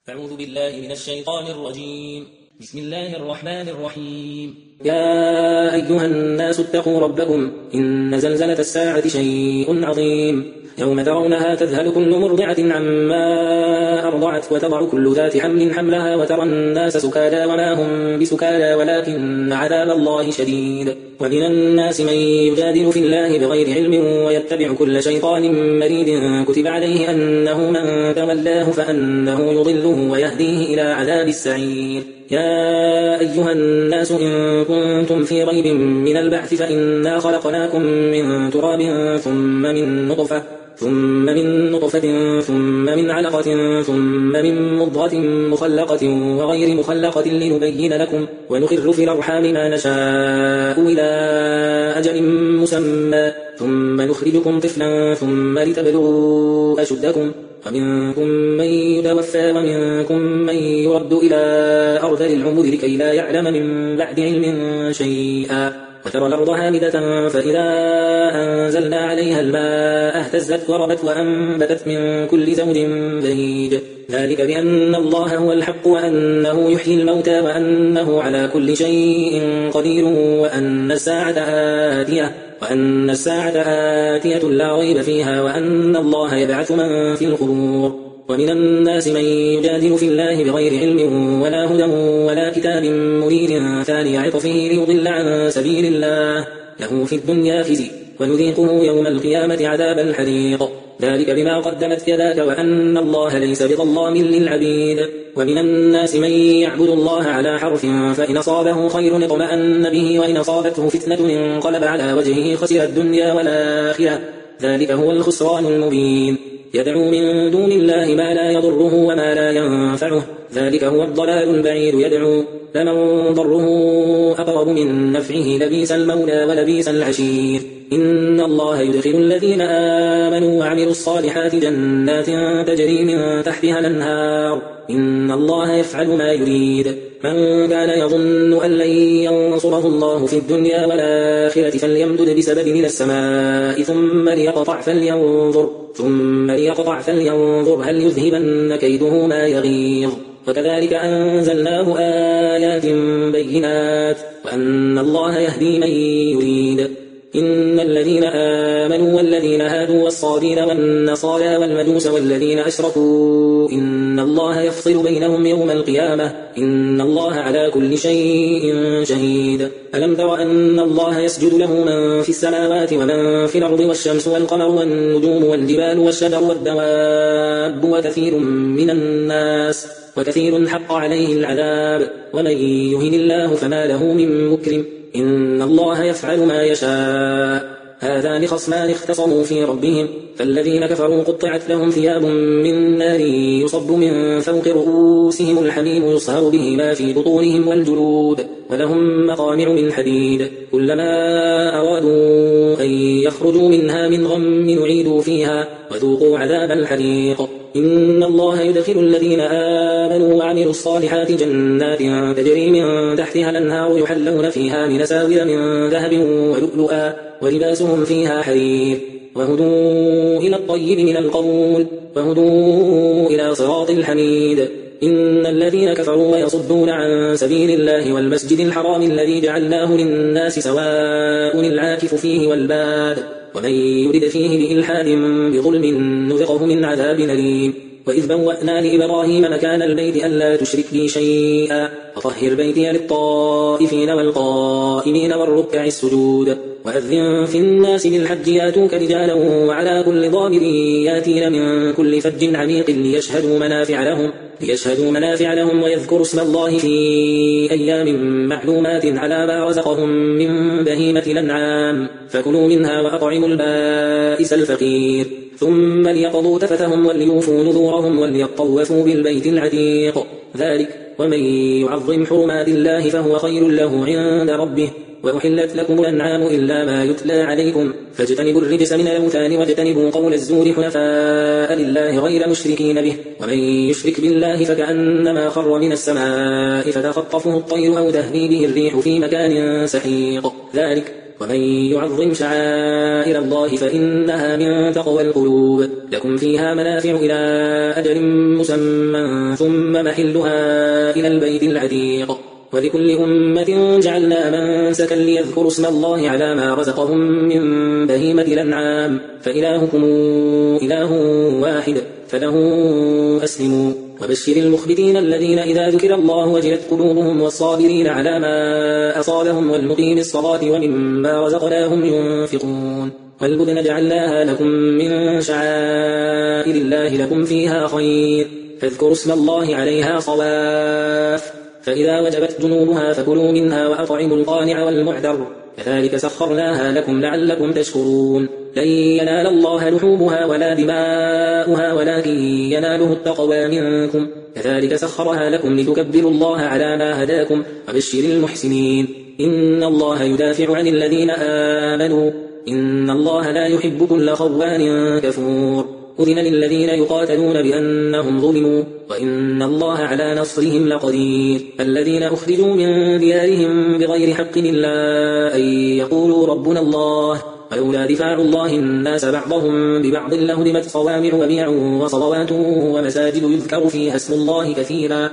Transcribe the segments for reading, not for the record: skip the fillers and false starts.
أعوذ بالله من الشيطان الرجيم. بسم الله الرحمن الرحيم. يا أيها الناس اتقوا ربكم إن زلزلة الساعة شيء عظيم يوم ترونها تذهل كل مرضعة عما أرضعت وتضع كل ذات حمل حملها وترى الناس سكارى وما هم بسكارى ولكن عذاب الله شديد. ومن الناس من يجادل في الله بغير علم ويتبع كل شيطان مريد كتب عليه أنه من تولاه فأنه يضله ويهديه إلى عذاب السعير. يا أيها الناس إن كنتم في ريب من البعث فإنا خلقناكم من تراب ثم من نطفة ثم من علقة ثم من مضغة مخلقة وغير مخلقة لنبين لكم ونخر في الأرحام ما نشاء إلى أجل مسمى ثم نخرجكم طفلا ثم لتبلغوا أشدكم ومنكم من يتوفى ومنكم من يرد إلى أرذل العمر لكي لا يعلم من بعد علم شيئا. وترى الأرض هامدة فإذا أنزلنا عليها الماء اهتزت وربت وأنبتت من كل زوج بهيج. ذلك بأن الله هو الحق وأنه يحيي الموتى وأنه على كل شيء قدير وأن الساعة آتية لا ريب فيها وأن الله يبعث من في القبور. ومن الناس من يجادل في الله بغير علم ولا هدى ولا كتاب منير ثاني عطفه ليضل عن سبيل الله له في الدنيا خزي ونذيقه يوم القيامة عذاب الحريق. ذلك بما قدمت يداك وأن الله ليس بظلام للعبيد. ومن الناس من يعبد الله على حرف فإن أصابه خير اطمأن به وإن أصابته فتنة انقلب على وجهه خسر الدنيا والآخرة ذلك هو الخسران المبين. يدعو من دون الله ما لا يضره وما لا ينفعه ذلك هو الضلال البعيد. يدعو لمن ضره أقرب من نفعه لبيس المولى ولبيس العشير. إن الله يدخل الذين آمنوا وعملوا الصالحات جنات تجري من تحتها الأنهار إن الله يفعل ما يريد. من كان يظن أن لن ينصره الله في الدنيا والآخرة فليمدد بسبب إلى السماء ثم ليقطع فلينظر هل يذهبن كيده ما يغيظ. وكذلك أنزلناه آيات بينات وأن الله يهدي من يريد. إن الذين آمنوا والذين هادوا والصابين والنصارى والمجوس والذين أشركوا إن الله يفصل بينهم يوم القيامة إن الله على كل شيء شهيد. ألم تر أن الله يسجد له من في السماوات ومن في الأرض والشمس والقمر والنجوم والجبال والشجر والدواب وكثير من الناس وكثير حق عليه العذاب ومن يهن الله فما له من مكرم إن الله يفعل ما يشاء. هذان خصمان اختصموا في ربهم فالذين كفروا قطعت لهم ثياب من نار يصب من فوق رؤوسهم الحميم يصهر به ما في بطونهم والجلود ولهم مقامع من حديد كلما أرادوا أن يخرجوا منها من غم يعيدوا فيها وذوقوا عذاب الحريق. إن الله يدخل الذين آمنوا وعملوا الصالحات جنات تجري من تحتها الأنهار يحلون فيها من أساور من ذهب ولؤلؤا ولباسهم فيها حرير وهدوا إلى الطيب من القول وهدوا إلى صراط الحميد. إن الذين كفروا ويصدون عن سبيل الله والمسجد الحرام الذي جعلناه للناس سواء العاكف فيه والباد ومن يرد فيه بإلحاد بظلم نذقه من عذاب أليم. وإذ بوأنا لإبراهيم مكان البيت ألا تشرك بي شيئا وطهر بيتي للطائفين والقائمين والركع السجود. وأذن في الناس بالحج ياتوك رجالا وعلى كل ضامر ياتين من كل فج عميق ليشهدوا منافع لهم ويذكروا اسم الله في أيام معلومات على ما رزقهم من بهيمة الأنعام فكلوا منها وأطعموا البائس الفقير ثم ليقضوا تفتهم وليوفوا نذورهم وليطوفوا بالبيت العتيق. ذلك ومن يعظم حرمات الله فهو خير له عند ربه. وأحلت لكم الأنعام إلا ما يتلى عليكم فاجتنبوا الرجس من الأوثان واجتنبوا قول الزور حنفاء لله غير مشركين به ومن يشرك بالله فكأنما خر من السماء فتخطفه الطير أو تهوي به الريح في مكان سحيق. ذلك ومن يعظم شعائر الله فإنها من تقوى القلوب. لكم فيها منافع إلى أجل مسمى ثم محلها إلى البيت العتيق ولكل أمة جعلنا منسكا ليذكروا اسم الله على ما رزقهم من بهيمة الأنعام فإلهكم إله واحد فله أسلموا وبشر المخبتين الذين إذا ذكر الله وجلت قلوبهم والصابرين على ما أصابهم والمقيم الصلاة ومما رزقناهم ينفقون والبدن جعلناها لكم من شعائر الله لكم فيها خير فاذكروا اسم الله عليها صواف فإذا وجبت جنوبها فكلوا منها وأطعموا القانع والمعتر كذلك سخرناها لكم لعلكم تشكرون لن ينال الله لحومها ولا دماؤها ولكن يناله التقوى منكم كذلك سخرها لكم لتكبروا الله على ما هداكم وبشر المحسنين إن الله يدافع عن الذين آمنوا إن الله لا يحب كل خوان كفور أذن للذين يقاتلون بأنهم ظلموا وإن الله على نصرهم لقدير الذين أخرجوا من ديارهم بغير حق إلا أن يقولوا ربنا الله ولولا دفاع الله الناس بعضهم ببعض لهدمت صوامع وبيع وصلوات ومساجد يذكر فيها اسم الله كثيرا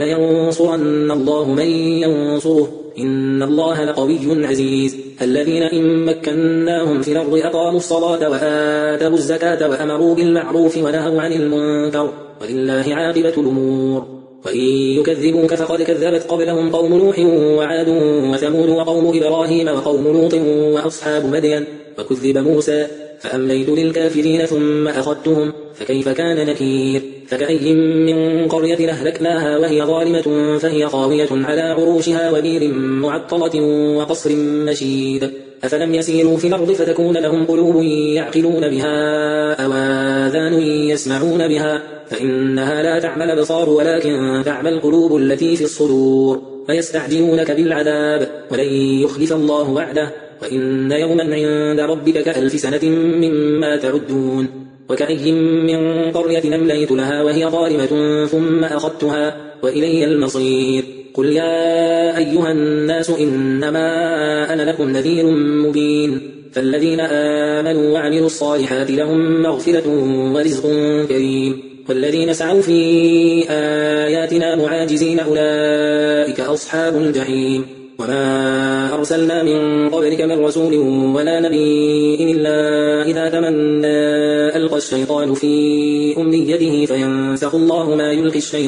ولينصرن الله من ينصره إن الله لقوي عزيز الذين إن مكناهم في الأرض أقاموا الصلاة وآتوا الزكاة وأمروا بالمعروف ونهوا عن المنكر ولله عاقبة الأمور وإن يكذبوك فقد كذبت قبلهم قوم نوح وعاد وثمود وقوم إبراهيم وقوم لوط وأصحاب مدين وكذب موسى فأمليت للكافرين ثم أخذتهم فكيف كان نكير فكأي من قرية أهلكناها وهي ظالمة فهي خاوية على عروشها وبير معطلة وقصر مشيد أفلم يسيروا في الأرض فتكون لهم قلوب يعقلون بها أو آذان يسمعون بها فإنها لا تعمى الأبصار ولكن تعمى القلوب التي في الصدور فيستعجلونك بالعذاب ولن يخلف الله وعده وإن يوما عند ربك كألف سنة مما تعدون وكأي من قرية أمليت لها وهي ظالمة ثم أخذتها وإلي المصير قل يا أيها الناس إنما أنا لكم نذير مبين فالذين آمنوا وعملوا الصالحات لهم مغفرة ورزق كريم والذين سعوا في آياتنا معاجزين أولئك أصحاب الجحيم وما أرسلنا من قبلك من رسول ولا نبي إلا إذا تمنى ألقى الشيطان في أمنيته فينسخ الله ما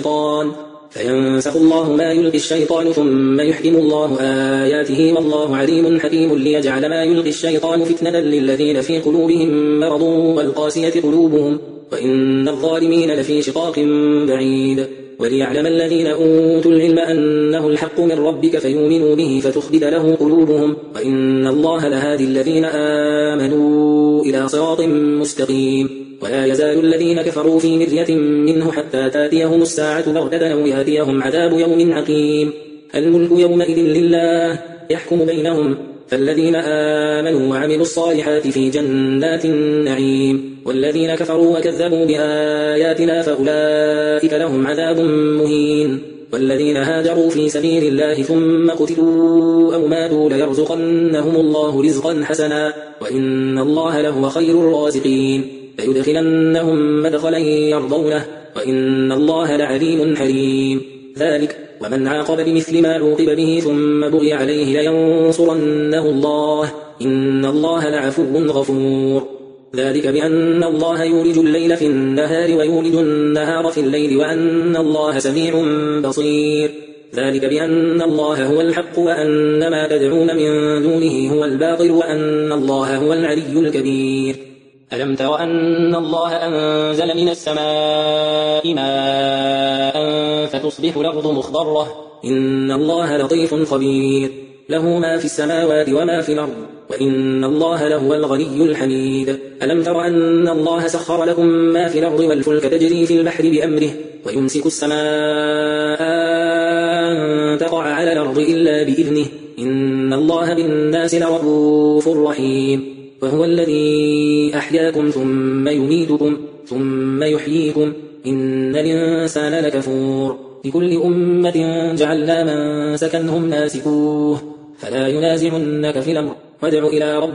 يلقي الشيطان ثم يحكم الله آياته والله عليم حكيم ليجعل ما يلقي الشيطان فتنة للذين في قلوبهم مرض والقاسية قلوبهم وإن الظالمين لفي شقاق بعيد وليعلم الذين أوتوا العلم أنه الحق من ربك فيؤمنوا به فتخبت له قلوبهم وإن الله لهادي الذين آمنوا إلى صراط مستقيم ولا يزال الذين كفروا في مرية منه حتى تاتيهم الساعة بغتة أو يأتيهم عذاب يوم عقيم الملك يومئذ لله يحكم بينهم فالذين آمنوا وعملوا الصالحات في جنات النعيم والذين كفروا وكذبوا بآياتنا فأولئك لهم عذاب مهين والذين هاجروا في سبيل الله ثم قتلوا أو ماتوا ليرزقنهم الله رزقا حسنا وإن الله لهو خير الرازقين ليدخلنهم مدخلا يرضونه وإن الله لعليم حليم ذلك ومن عاقب بمثل ما عوقب به ثم بغي عليه لينصرنه الله إن الله لعفو غفور ذلك بأن الله يولج الليل في النهار ويولج النهار في الليل وأن الله سميع بصير ذلك بأن الله هو الحق وأن ما تدعون من دونه هو الباطل وأن الله هو العلي الكبير ألم تر أن الله أنزل من السماء ماء فتصبح الأرض مخضرة إن الله لطيف خبير له ما في السماوات وما في الأرض وإن الله لهو الغني الحميد ألم تر أن الله سخر لكم ما في الأرض والفلك تجري في البحر بأمره ويمسك السماء أن تقع على الأرض إلا بإذنه إن الله بالناس لرؤوف رحيم وهو الذي أحياكم ثم يميتكم ثم يحييكم إن الإنسان لكفور لكل أمة جعلنا منسكا هم ناسكوه فلا ينازعنك في الأمر وادع إلى ربك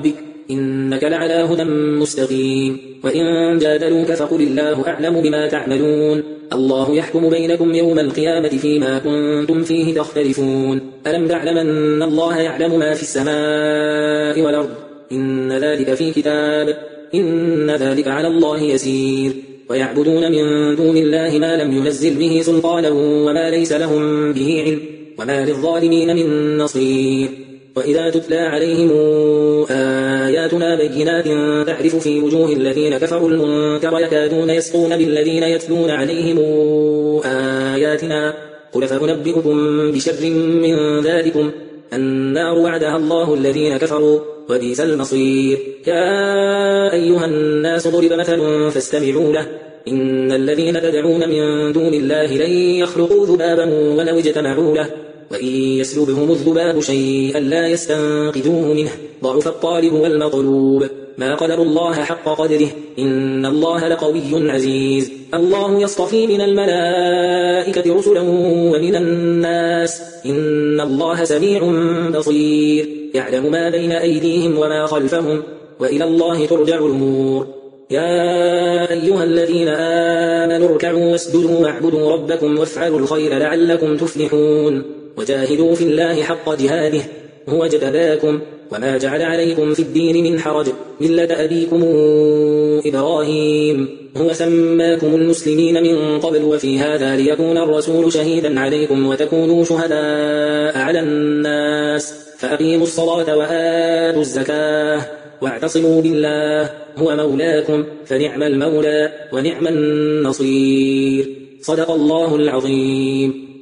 إنك لعلى هدى مستقيم. وإن جادلوك فقل الله أعلم بما تعملون الله يحكم بينكم يوم القيامة فيما كنتم فيه تختلفون ألم تعلم أن الله يعلم ما في السماء والأرض إن ذلك في كتاب إن ذلك على الله يسير. ويعبدون من دون الله ما لم ينزل به سلطانا وما ليس لهم به علم وما للظالمين من نصير. وإذا تتلى عليهم آياتنا بينات تعرف في وجوه الذين كفروا المنكر يكادون يسقون بالذين يتلون عليهم آياتنا قل فأنبئكم بشر من ذلكم النار وعدها الله الذين كفروا وبئس المصير. يا أيها الناس ضرب مثل فاستمعوا له إن الذين تدعون من دون الله لن يخلقوا ذبابا ولو اجتمعوا له وإن يسلبهم الذباب شيئا لا يستنقذوه منه ضعف الطالب والمطلوب ما قدر الله حق قدره إن الله لقوي عزيز. الله يصطفي من الملائكة رسلا ومن الناس إن الله سميع بصير يعلم ما بين أيديهم وما خلفهم وإلى الله ترجع الأمور. يا أيها الذين آمنوا اركعوا واسجدوا واعبدوا ربكم وافعلوا الخير لعلكم تفلحون وجاهدوا في الله حق جهاده هو اجتباكم وما جعل عليكم في الدين من حرج ملة أبيكم إبراهيم هو سماكم المسلمين من قبل وفي هذا ليكون الرسول شهيدا عليكم وتكونوا شهداء على الناس فأقيموا الصلاة وآتوا الزكاة واعتصموا بالله هو مولاكم فنعم المولى ونعم النصير. صدق الله العظيم.